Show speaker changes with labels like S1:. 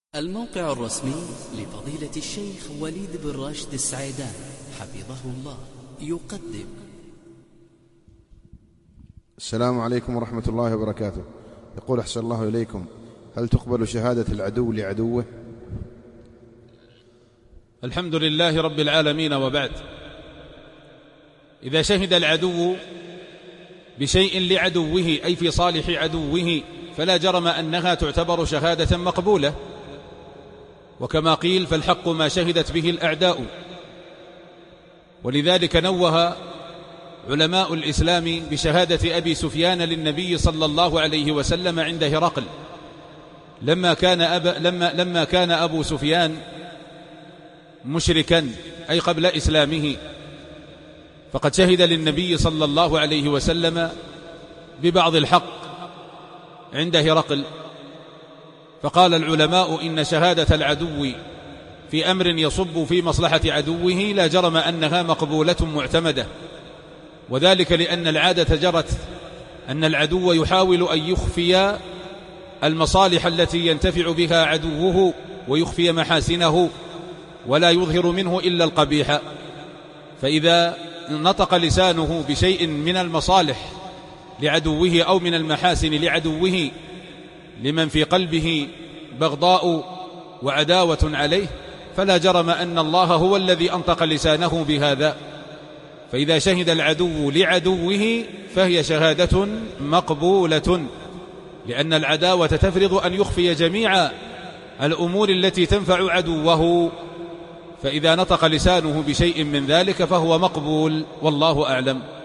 S1: الموقع الرسمي لفضيلة الشيخ وليد بن راشد السعيدان حفظه الله يقدم.
S2: السلام عليكم ورحمة الله وبركاته. يقول أحسن الله إليكم، هل تقبل شهادة العدو لعدوه؟
S3: الحمد لله رب العالمين، وبعد. إذا شهد العدو بشيء لعدوه أي في صالح عدوه فلا جرم أنها تعتبر شهادة مقبولة، وكما قيل فالحق ما شهدت به الأعداء. ولذلك نوه علماء الإسلام بشهادة أبي سفيان للنبي صلى الله عليه وسلم عند هرقل لما كان أبو سفيان مشركا أي قبل إسلامه، فقد شهد للنبي صلى الله عليه وسلم ببعض الحق عند هرقل. فقال العلماء إن شهادة العدو في أمر يصب في مصلحة عدوه لا جرم أنها مقبولة معتمدة، وذلك لأن العادة جرت أن العدو يحاول أن يخفي المصالح التي ينتفع بها عدوه ويخفي محاسنه ولا يظهر منه إلا القبيح. فإذا نطق لسانه بشيء من المصالح لعدوه أو من المحاسن لعدوه لمن في قلبه بغضاء وعداوة عليه فلا جرم أن الله هو الذي أنطق لسانه بهذا. فإذا شهد العدو لعدوه فهي شهادة مقبولة، لأن العداوة تفرض أن يخفي جميع الأمور التي تنفع عدوه، فإذا نطق لسانه بشيء من ذلك فهو مقبول، والله أعلم.